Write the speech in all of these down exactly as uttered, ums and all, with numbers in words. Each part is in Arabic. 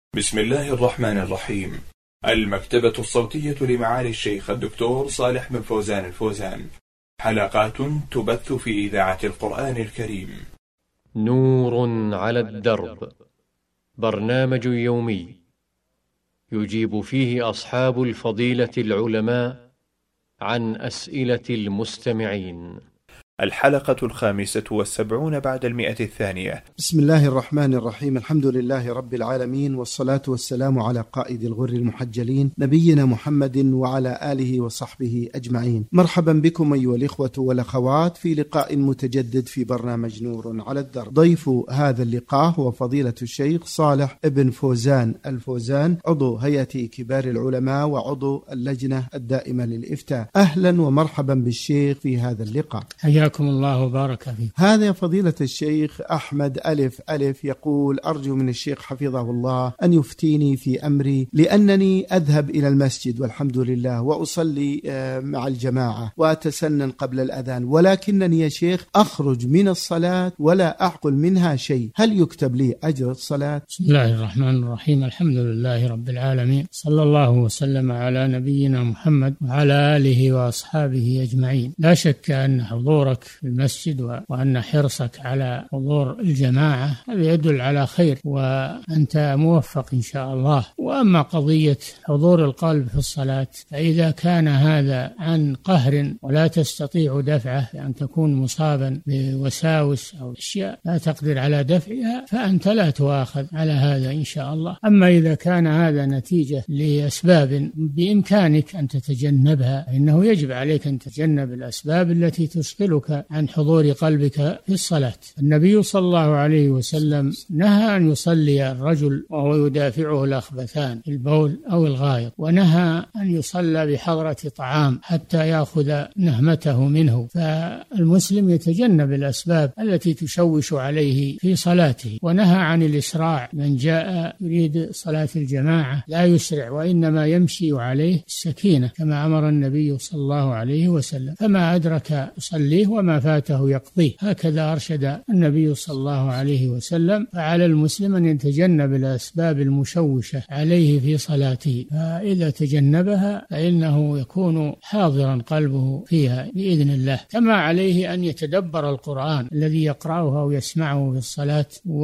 بسم الله الرحمن الرحيم. المكتبة الصوتية لمعالي الشيخ الدكتور صالح بن فوزان الفوزان، حلقات تبث في إذاعة القرآن الكريم. نور على الدرب، برنامج يومي يجيب فيه أصحاب الفضيلة العلماء عن أسئلة المستمعين. الحلقة الخامسة والسبعون بعد المئة الثانية. بسم الله الرحمن الرحيم. الحمد لله رب العالمين، والصلاة والسلام على قائد الغر المحجلين نبينا محمد وعلى آله وصحبه أجمعين. مرحبا بكم أيها الإخوة والأخوات في لقاء متجدد في برنامج نور على الدرب. ضيف هذا اللقاء هو فضيلة الشيخ صالح بن فوزان الفوزان، عضو هيئة كبار العلماء وعضو اللجنة الدائمة للإفتاء. أهلا ومرحبا بالشيخ في هذا اللقاء. حياكم الله وبارك فيك. هذا فضيلة الشيخ أحمد ألف ألف يقول: أرجو من الشيخ حفظه الله أن يفتيني في أمري، لأنني أذهب إلى المسجد والحمد لله وأصلي مع الجماعة وأتسنن قبل الأذان، ولكنني يا شيخ أخرج من الصلاة ولا أعقل منها شيء، هل يكتب لي أجر الصلاة؟ بسم الله الرحمن الرحيم. الحمد لله رب العالمين، صلى الله وسلم على نبينا محمد وعلى آله وأصحابه أجمعين. لا شك أن حضورك في المسجد وأن حرصك على حضور الجماعة هذا يدل على خير، وأنت موفق إن شاء الله. وأما قضية حضور القلب في الصلاة فإذا كان هذا عن قهر ولا تستطيع دفعه، بأن تكون مصابا بوساوس أو أشياء لا تقدر على دفعها، فأنت لا تؤاخذ على هذا إن شاء الله. أما إذا كان هذا نتيجة لأسباب بإمكانك أن تتجنبها، فإنه يجب عليك أن تتجنب الأسباب التي تشغلك عن حضور قلبك في الصلاة. النبي صلى الله عليه وسلم نهى أن يصلي الرجل وهو يدافعه الأخبثان البول أو الغائط، ونهى أن يصلى بحضرة طعام حتى يأخذ نهمته منه. فالمسلم يتجنب الأسباب التي تشوش عليه في صلاته، ونهى عن الإسراع. من جاء يريد صلاة الجماعة لا يسرع، وإنما يمشي عليه السكينة كما أمر النبي صلى الله عليه وسلم. فما أدرك يصليه وما فاته يقضيه، هكذا أرشد النبي صلى الله عليه وسلم. فعلى المسلم أن يتجنب الأسباب المشوشة عليه في صلاته، فإذا تجنبها فإنه يكون حاضرا قلبه فيها بإذن الله. كما عليه أن يتدبر القرآن الذي يقرأه أو يسمعه في الصلاة،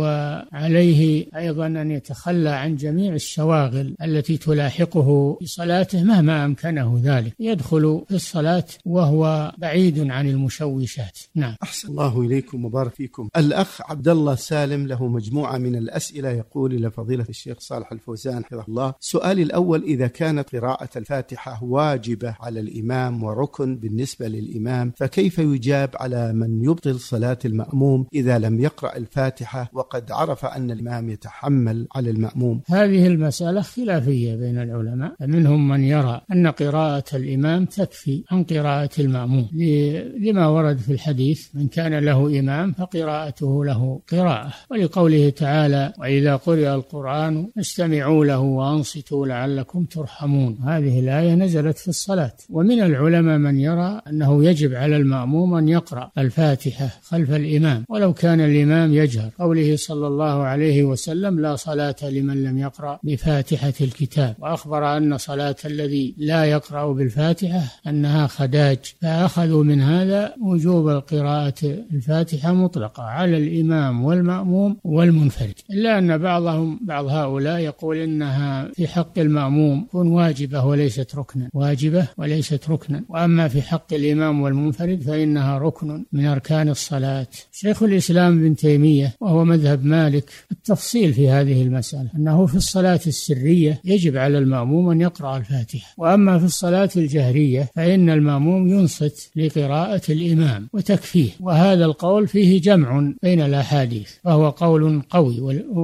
وعليه أيضا أن يتخلى عن جميع الشواغل التي تلاحقه في صلاته مهما أمكنه ذلك، يدخل في الصلاة وهو بعيد عن المشوشات. نعم. أحسن الله إليكم وبارك فيكم. الأخ عبد الله سالم له مجموعة من الأسئلة، يقول إلى فضيلة الشيخ صالح الفوزان حفظه الله: سؤالي الأول، إذا كانت قراءة الفاتحة واجبة على الإمام وركن بالنسبة للإمام، فكيف يجاب على من يبطل صلاة المأموم إذا لم يقرأ الفاتحة وقد عرف أن الإمام يتحمل على المأموم؟ هذه المسألة خلافية بين العلماء، منهم من يرى أن قراءة الإمام تكفي عن قراءة المأموم، لما ورد في الحديث: من كان له إمام فقراءته له قراءة، ولقوله تعالى: وإذا قرئ القرآن فاستمعوا له وأنصتوا لعلكم ترحمون. هذه الآية نزلت في الصلاة. ومن العلماء من يرى أنه يجب على المأموم أن يقرأ الفاتحة خلف الإمام ولو كان الإمام يجهر، قوله صلى الله عليه وسلم: لا صلاة لمن لم يقرأ بفاتحة الكتاب. وأخبر أن صلاة الذي لا يقرأ بالفاتحة أنها خداج، فأخذوا من هذا وجوب القراءة الفاتحة مطلقة على الإمام والمأموم والمنفرد، إلا أن بعضهم بعض هؤلاء يقول إنها في حق المأموم تكون واجبة وليست ركنا، واجبة وليست ركنا، وأما في حق الإمام والمنفرد فإنها ركن من أركان الصلاة. شيخ الإسلام ابن تيمية وهو مذهب مالك التفصيل في هذه المسألة، أنه في الصلاة السرية يجب على المأموم أن يقرأ الفاتحة، وأما في الصلاة الجهرية فإن المأموم ينصت لقراءة الإمام وتكفيه. وهذا القول فيه جمع بين الأحاديث، فهو قول قوي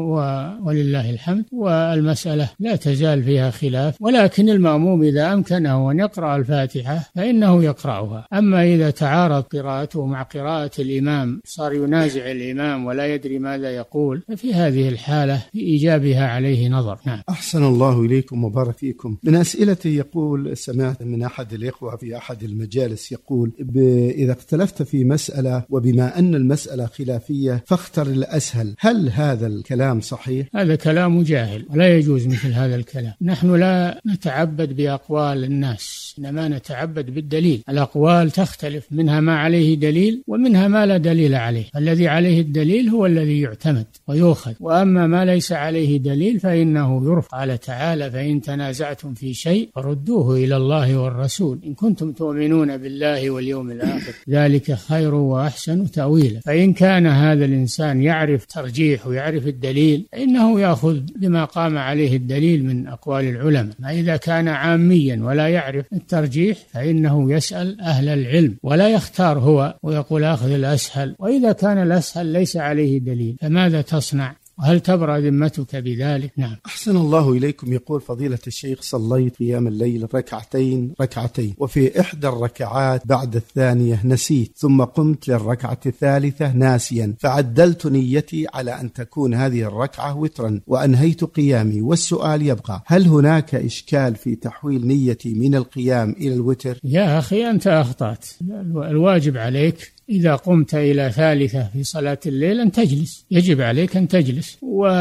ولله الحمد، والمسألة لا تزال فيها خلاف. ولكن المأموم إذا أمكنه أن يقرأ الفاتحة فإنه يقرأها. أما إذا تعارض قراءته مع قراءة الإمام، صار ينازع الإمام ولا يدري ماذا يقول، ففي هذه الحالة في إيجابها عليه نظر. نعم. أحسن الله إليكم وبارك فيكم. من أسئلته يقول: سمعت من أحد الإخوة في أحد المجالس يقول: إذا اختلفت في مسألة وبما أن المسألة خلافية فاختر الأسهل، هل هذا الكلام صحيح؟ هذا كلام جاهل ولا يجوز مثل هذا الكلام. نحن لا نتعبد بأقوال الناس، إنما نتعبد بالدليل. الأقوال تختلف، منها ما عليه دليل ومنها ما لا دليل عليه. الذي عليه الدليل هو الذي يعتمد ويؤخذ، وأما ما ليس عليه دليل فإنه يرفض. قال تعالى: فإن تنازعتم في شيء فردوه إلى الله والرسول إن كنتم تؤمنون بالله واليوم الآخر ذلك خير وأحسن تأويلا. فإن كان هذا الإنسان يعرف ترجيح ويعرف الدليل فإنه يأخذ بما قام عليه الدليل من أقوال العلماء. ما إذا كان عاميا ولا يعرف الترجيح فإنه يسأل أهل العلم ولا يختار هو ويقول أخذ الأسهل. وإذا كان الأسهل ليس عليه دليل فماذا تصنع؟ وهل تبرأ ذمتك بذلك؟ نعم. أحسن الله إليكم. يقول فضيلة الشيخ: صليت قيام الليل ركعتين ركعتين وفي إحدى الركعات بعد الثانية نسيت، ثم قمت للركعة الثالثة ناسيا، فعدلت نيتي على أن تكون هذه الركعة وترا وأنهيت قيامي. والسؤال يبقى: هل هناك إشكال في تحويل نيتي من القيام إلى الوتر؟ يا أخي أنت أخطأت. الواجب عليك إذا قمت إلى ثالثة في صلاة الليل أن تجلس، يجب عليك أن تجلس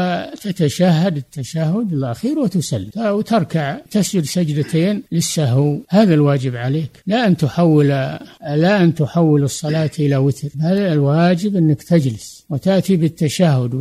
وتتشهد التشهد الأخير وتسلم وتركع تسجد سجدتين للسهو. هذا الواجب عليك، لا أن تحول لا أن تحول الصلاة إلى وتر. هذا الواجب أنك تجلس وتأتي بالتشهد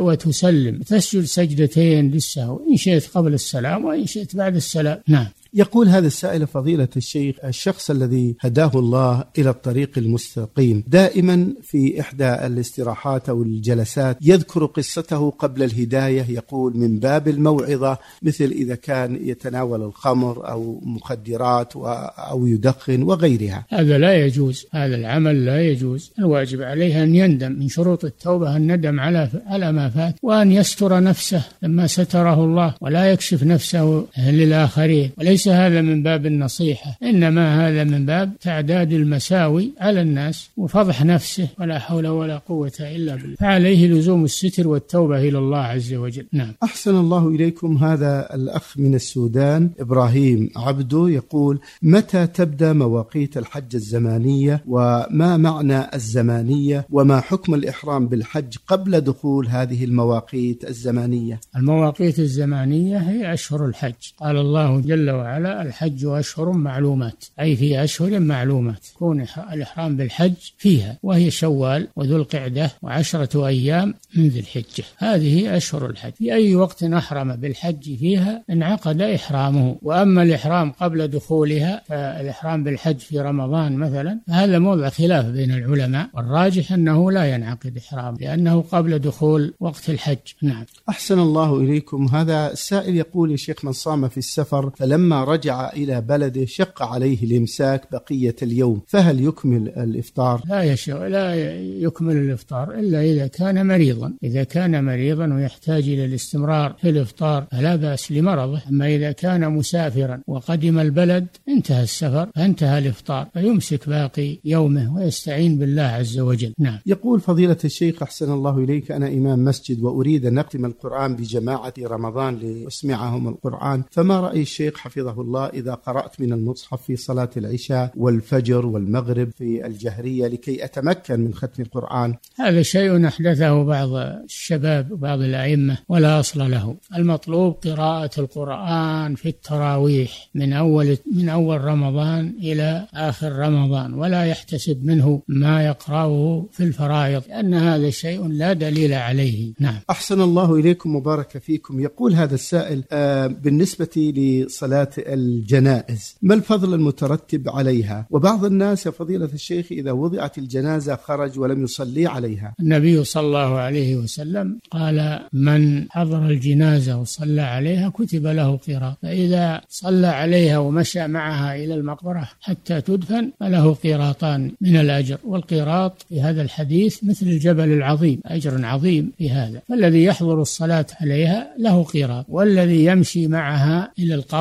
وتسلم وتسجد سجدتين للسهو، إن شئت قبل السلام وإن شئت بعد السلام. نعم. يقول هذا السائل: فضيلة الشيخ، الشخص الذي هداه الله إلى الطريق المستقيم دائما في إحدى الاستراحات أو الجلسات يذكر قصته قبل الهداية، يقول من باب الموعظة، مثل إذا كان يتناول الخمر أو مخدرات أو يدخن وغيرها. هذا لا يجوز، هذا العمل لا يجوز. الواجب عليه أن يندم، من شروط التوبة الندم على على ما فات، وأن يستر نفسه لما ستره الله ولا يكشف نفسه للآخرين. وليس هذا من باب النصيحة، إنما هذا من باب تعداد المساوي على الناس وفضح نفسه، ولا حول ولا قوة إلا بالله. فعليه لزوم الستر والتوبة إلى الله عز وجل. نعم. أحسن الله إليكم. هذا الأخ من السودان إبراهيم عبدو يقول: متى تبدأ مواقيت الحج الزمانية، وما معنى الزمانية، وما حكم الإحرام بالحج قبل دخول هذه المواقيت الزمانية؟ المواقيت الزمانية هي أشهر الحج. قال الله جل وعلا: الحج أشهر معلومات، أي في أشهر معلومات يكون الإحرام بالحج فيها، وهي شوال وذو القعدة وعشرة أيام من ذي الحجة. هذه أشهر الحج. في أي وقت أحرم بالحج فيها انعقد إحرامه. وأما الإحرام قبل دخولها فالإحرام بالحج في رمضان مثلا هذا موضع خلاف بين العلماء، والراجح أنه لا ينعقد إحرام لأنه قبل دخول وقت الحج. نعم. أحسن الله إليكم. هذا السائل يقول: يا شيخ، من صام في السفر فلما رجع إلى بلده شق عليه الإمساك بقية اليوم، فهل يكمل الإفطار؟ لا يشق لا يكمل الإفطار إلا إذا كان مريضا. إذا كان مريضا ويحتاج إلى الاستمرار في الإفطار فلا بأس لمرضه. أما إذا كان مسافرا وقدم البلد انتهى السفر فانتهى الإفطار، فيمسك باقي يومه ويستعين بالله عز وجل. نعم. يقول فضيلة الشيخ: أحسن الله إليك، أنا إمام مسجد وأريد أن أختم القرآن بجماعة رمضان لأسمعهم القرآن، فما رأي الشيخ حفظه الله إذا قرأت من المصحف في صلاة العشاء والفجر والمغرب في الجهرية لكي أتمكن من ختم القرآن؟ هذا شيء أحدثه بعض الشباب وبعض الأئمة ولا أصل له. المطلوب قراءة القرآن في التراويح من أول من أول رمضان إلى آخر رمضان، ولا يحتسب منه ما يقرأه في الفرائض، لأن هذا شيء لا دليل عليه. نعم. أحسن الله إليكم وبارك فيكم. يقول هذا السائل: آه بالنسبة لصلاة الجنائز ما الفضل المترتب عليها؟ وبعض الناس يا فضيلة الشيخ إذا وضعت الجنازة خرج ولم يصلي عليها. النبي صلى الله عليه وسلم قال: من حضر الجنازة وصلى عليها كتب له قيراط، فإذا صلى عليها ومشى معها إلى المقبرة حتى تدفن فله قيراطان من الأجر. والقيراط في هذا الحديث مثل الجبل العظيم، أجر عظيم في هذا. فالذي يحضر الصلاة عليها له قيراط، والذي يمشي معها إلى القبر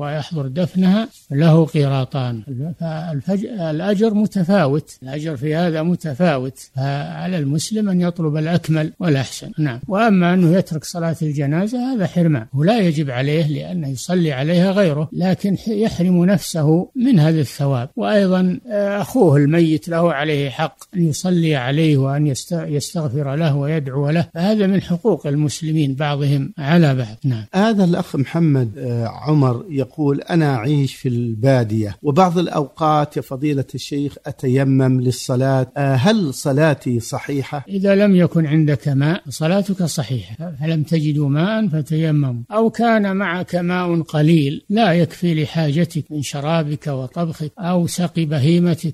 ويحضر دفنها له قيراطان. فالأجر متفاوت، الأجر في هذا متفاوت، فعلى المسلم أن يطلب الأكمل والأحسن. نعم. وأما أنه يترك صلاة الجنازة هذا حرمان، ولا يجب عليه لأنه يصلي عليها غيره، لكن يحرم نفسه من هذا الثواب. وأيضا أخوه الميت له عليه حق أن يصلي عليه وأن يستغفر له ويدعو له، فهذا من حقوق المسلمين بعضهم على بعض. نعم. هذا الأخ محمد عمر يقول: أنا أعيش في البادية وبعض الأوقات يا فضيلة الشيخ أتيمم للصلاة، هل صلاتي صحيحة؟ إذا لم يكن عندك ماء صلاتك صحيحة، فلم تجدوا ماء فتيمموا، أو كان معك ماء قليل لا يكفي لحاجتك من شرابك وطبخك أو سقي بهيمتك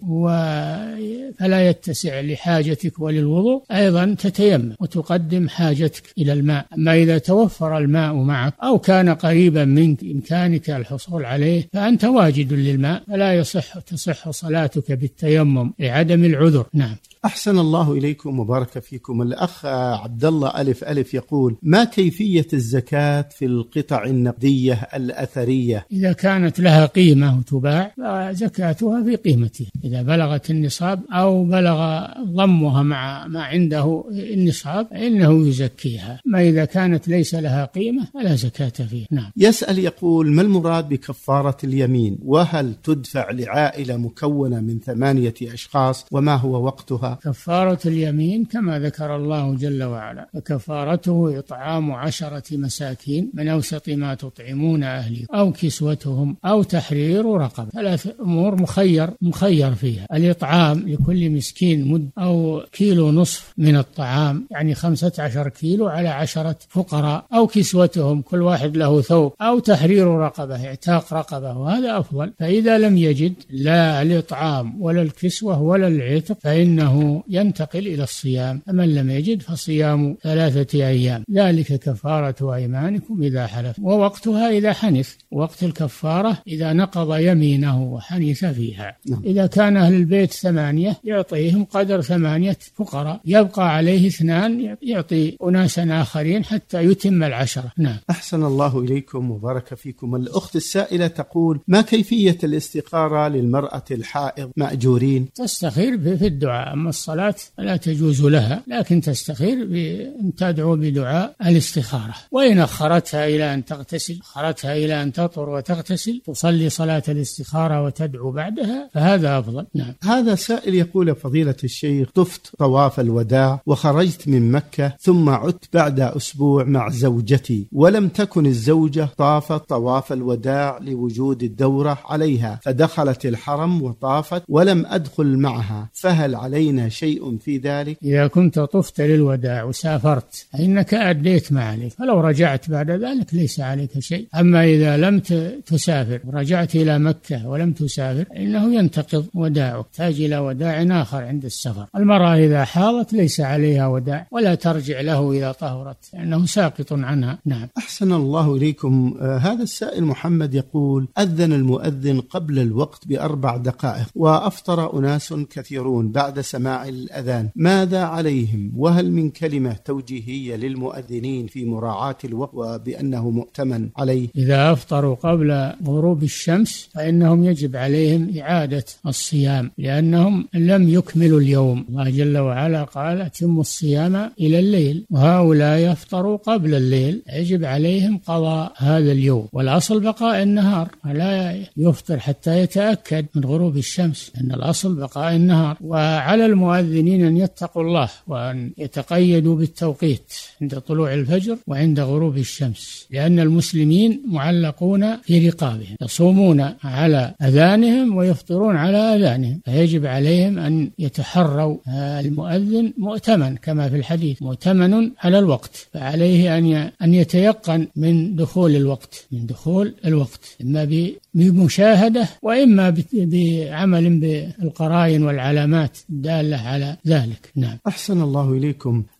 فلا يتسع لحاجتك وللوضوء، أيضا تتيمم وتقدم حاجتك إلى الماء. أما إذا توفر الماء معك أو كان قريبا منك إمكانك الحصول عليه فأنت واجد للماء، فلا يصح تصح صلاتك بالتيمم لعدم العذر. نعم. أحسن الله إليكم وبارك فيكم. الأخ عبد الله ألف ألف يقول: ما كيفية الزكاة في القطع النقدية الأثرية؟ إذا كانت لها قيمة وتباع فزكاتها في قيمتها، إذا بلغت النصاب أو بلغ ضمها مع ما عنده النصاب إنه يزكيها، ما إذا كانت ليس لها قيمة فلا زكاة فيها. نعم. يسأل يقول: ما المراد بكفارة اليمين؟ وهل تدفع لعائلة مكونة من ثمانية أشخاص؟ وما هو وقتها؟ كفارة اليمين كما ذكر الله جل وعلا: فكفارته إطعام عشرة مساكين من أوسط ما تطعمون أهلكم أو كسوتهم أو تحرير رقبة. ثلاث أمور مخير مخير فيها: الإطعام لكل مسكين مد أو كيلو نصف من الطعام، يعني خمسة عشر كيلو على عشرة فقراء، أو كسوتهم كل واحد له ثوب، أو تحرير رقبة اعتاق رقبة، وهذا أفضل. فإذا لم يجد لا الإطعام ولا الكسوة ولا العتق فإنه ينتقل إلى الصيام، فمن لم يجد فصيام ثلاثة أيام، ذلك كفارة أيمانكم إذا حلف. ووقتها إذا حنث، وقت الكفارة إذا نقض يمينه وحنث فيها. نعم. إذا كان أهل البيت ثمانية يعطيهم قدر ثمانية فقراء، يبقى عليه اثنان يعطي أناسا آخرين حتى يتم العشرة. نعم. أحسن الله إليكم وبارك فيكم. الأخت السائلة تقول: ما كيفية الاستخارة للمرأة الحائض مأجورين؟ تستخير في الدعاء، أما الصلاة لا تجوز لها، لكن تستخير بأن تدعو بدعاء الاستخارة. وإن أخرتها إلى أن تغتسل أخرتها إلى أن تطهر وتغتسل تصلي صلاة الاستخارة وتدعو بعدها، فهذا أفضل. نعم. هذا سائل يقول: فضيلة الشيخ، طفت طواف الوداع وخرجت من مكة ثم عدت بعد أسبوع مع زوجتي، ولم تكن الزوجة طافت طواف الوداع لوجود الدورة عليها، فدخلت الحرم وطافت ولم أدخل معها، فهل علينا شيء في ذلك؟ إذا كنت طفت للوداع وسافرت فإنك أديت ما عليك، فلو رجعت بعد ذلك ليس عليك شيء. أما إذا لم تسافر ورجعت إلى مكة ولم تسافر إنه ينتقض وداعك، تحتاج إلى وداع آخر عند السفر. المرأة إذا حاضت ليس عليها وداع ولا ترجع له إذا طهرت لأنه ساقط عنها. نعم. أحسن الله إليكم. آه هذا السائل محمد يقول: أذن المؤذن قبل الوقت بأربع دقائق وأفطر أناس كثيرون بعد سماع الأذان، ماذا عليهم؟ وهل من كلمة توجيهية للمؤذنين في مراعاة الوقت وبأنه مؤتمن عليه؟ إذا أفطروا قبل غروب الشمس فإنهم يجب عليهم إعادة الصيام لأنهم لم يكملوا اليوم. الله جل وعلا قال: أتموا الصيام إلى الليل، وهؤلاء يفطروا قبل الليل، يجب عليهم قضاء هذا اليوم. والأصل بقاء النهار، لا يفطر حتى يتأكد من غروب الشمس، أن الأصل بقاء النهار. وعلى المؤذنين أن يتقوا الله وأن يتقيدوا بالتوقيت عند طلوع الفجر وعند غروب الشمس، لأن المسلمين معلقون في رقابهم، يصومون على أذانهم ويفطرون على أذانهم، فيجب عليهم أن يتحروا المؤذن مؤتمن كما في الحديث، مؤتمن على الوقت، فعليه أن أن يتيقن من دخول الوقت من دخول الوقت إما بمشاهدة وإما بعمل بالقرائن والعلامات الدالة على ذلك. نعم. أحسن الله إليكم.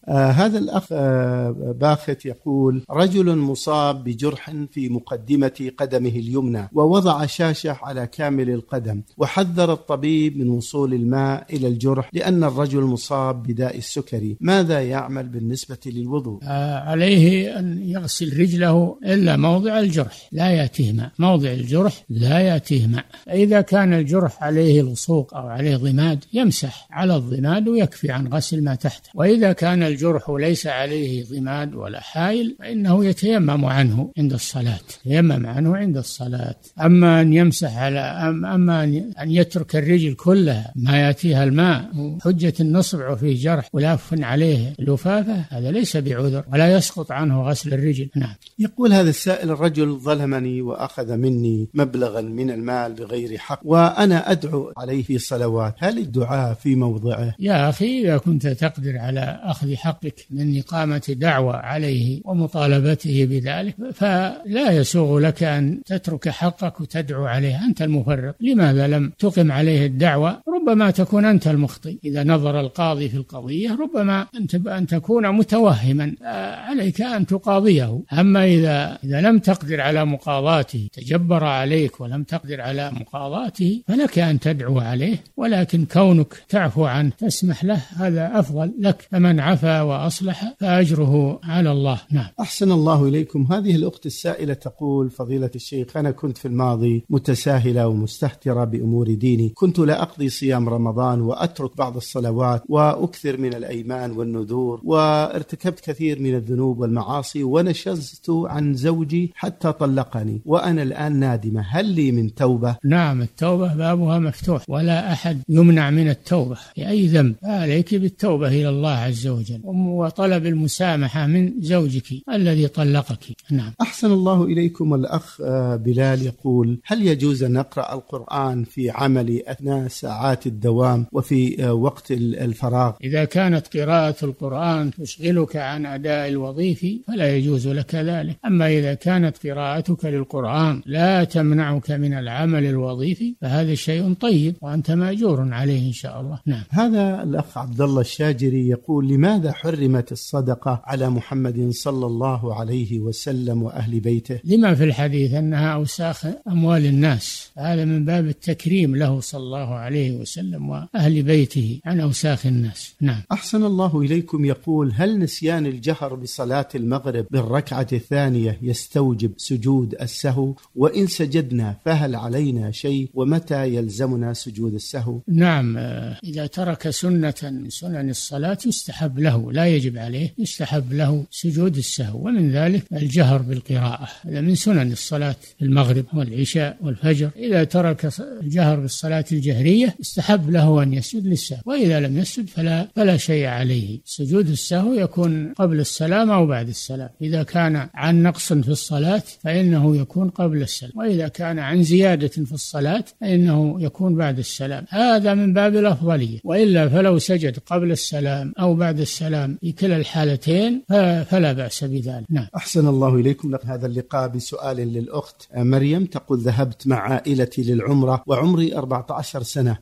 آه هذا الأخ آه باخت يقول: رجل مصاب بجرح في مقدمة قدمه اليمنى ووضع شاشة على كامل القدم، وحذر الطبيب من وصول الماء إلى الجرح لأن الرجل مصاب بداء السكري، ماذا يعمل بالنسبة للوضوء؟ آه عليه أن يغسل رجله إلا موضع الجرح، لا يأتيه ماء، موضع الجرح لا يأتيه ماء. إذا كان الجرح عليه لصوق أو عليه ضماد يمسح على الضماد ويكفي عن غسل ما تحته، وإذا كان الجرح ليس عليه ضماد ولا حائل فإنه يتيمم عنه عند الصلاة، يتيمم عنه عند الصلاة. أما أن يمسح على أما أن يترك الرجل كلها ما يأتيها الماء حجة النصب في جرح ولاف عليه لفافة، هذا ليس بعذر ولا يسقط عنه غسل الرجل. نعم. يقول هذا السائل: الرجل ظلمني وأخذ مني مبلغا من المال بغير حق وأنا أدعو عليه في صلوات، هل الدعاء في موضعه؟ يا أخي، إذا كنت تقدر على أخذ حقك من إقامة دعوة عليه ومطالبته بذلك فلا يسوغ لك أن تترك حقك وتدعو عليه، أنت المفرط. لماذا لم تقم عليه الدعوة؟ ربما تكون أنت المخطئ، إذا نظر القاضي في القضية ربما أنت أن تكون متوهما، عليك أن تقاضيه. أما إذا إذا لم تقدر على مقاضاته، تجبر عليك ولم تقدر على مقاضاته، فلك أن تدعو عليه، ولكن كونك تعفو عنه تسمح له هذا أفضل لك، فمن عفا وأصلح فأجره على الله. نعم. أحسن الله إليكم. هذه الأخت السائلة تقول: فضيلة الشيخ، أنا كنت في الماضي متساهلة ومستهترة بأمور ديني، كنت لا أقضي صيام رمضان وأترك بعض الصلوات وأكثر من الأيمان والنذور، وارتكبت كثير من الذنوب والمعاصي، ونشزت عن زوجي حتى طلقني، وأنا الآن نادمة، هل لي من توبة؟ نعم، التوبة بابها مفتوح ولا أحد يمنع من التوبة لأي ذنب، عليك بالتوبة إلى الله عز وجل وطلب المسامحة من زوجك الذي طلقك. نعم. أحسن الله إليكم. الأخ بلال يقول: هل يجوز أن نقرأ القرآن في عمل أثناء ساعات الدوام وفي وقت الفراغ؟ إذا كانت قراءة القرآن تشغلك عن أداء الوظيفة فلا يجوز لك ذلك، أما إذا كانت قراءتك للقرآن لا تمنعك من العمل الوظيفي فهذا شيء طيب وأنت مأجور عليه إن شاء الله. نعم. هذا الأخ عبد الله الشاجري يقول: لماذا حرمت الصدقة على محمد صلى الله عليه وسلم وأهل بيته؟ لما في الحديث أنها أوساخ أموال الناس، هذا من باب التكريم له صلى الله عليه وسلم وأهل بيته عن أوساخ الناس. نعم. أحسن الله إليكم. يقول: هل نسيان الجهر بصلاة المغرب بالركعة الثانية يستوجب سجود السهو؟ وإن سجدنا فهل علينا شيء؟ ومتى يلزمنا سجود السهو؟ نعم، إذا ترك سنة من سنن الصلاة يستحب له، لا يجب عليه، يستحب له سجود السهو، ومن ذلك الجهر بالقراءة، هذا من سنن الصلاة المغرب والعشاء والفجر. إذا ترك الجهر بالصلاة الجهرية استحب له أن يسجد للسهو، وإذا لم يسجد فلا, فلا شيء عليه. سجود السهو يكون قبل السلام أو بعد السلام، إذا كان عن نقص في الصلاة فإنه يكون قبل السلام، وإذا كان عن زيادة في الصلاة فإنه يكون بعد السلام، هذا من باب الأفضلية. وإلا فلو سجد قبل السلام أو بعد السلام في كلا الحالتين فلا بأس بذلك. نعم. أحسن الله إليكم. لك هذا اللقاء بسؤال للأخت مريم تقول: ذهبت مع عائلتي للعمرة وعمري أربعة عشر سنة،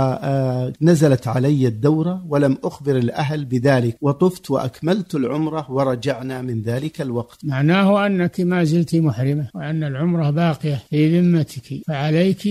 ونزلت علي الدورة ولم أخبر الأهل بذلك، وطفت وأكملت العمرة ورجعنا من ذلك الوقت. معناه أنك ما زلت محرمة وأن العمرة باقية في ذمتك، فعليك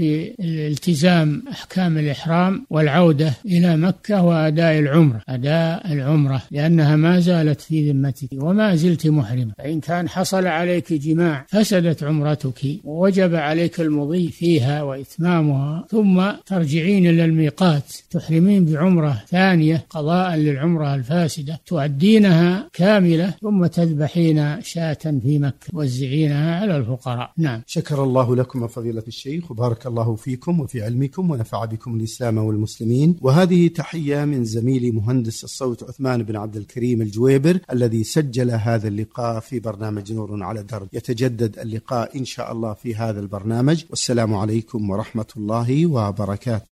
بالالتزام أحكام الإحرام والعودة إلى مكة وأداء العمرة أداء العمرة لأنها ما زالت في ذمتك وما زلت محرمة. فإن كان حصل عليك جماع فسدت عمرتك ووجب عليك المضي فيها وإتمامها، ثم ترجعين إلى الميقات تحرمين بعمرة ثانية قضاء للعمرة الفاسدة تؤدينها كاملة، ثم تذبحين شاة في مكة وزعينها على الفقراء. نعم. شكر الله لكم فضيلة الشيخ وبارك الله فيكم وفي علمكم ونفع بكم الإسلام والمسلمين. وهذه تحية من زميلي مهندس الصوت عثمان بن عبد الكريم الجويبر الذي سجل هذا اللقاء في برنامج نور على درب. يتجدد اللقاء إن شاء الله في هذا البرنامج، والسلام عليكم ورحمة الله وبركاته.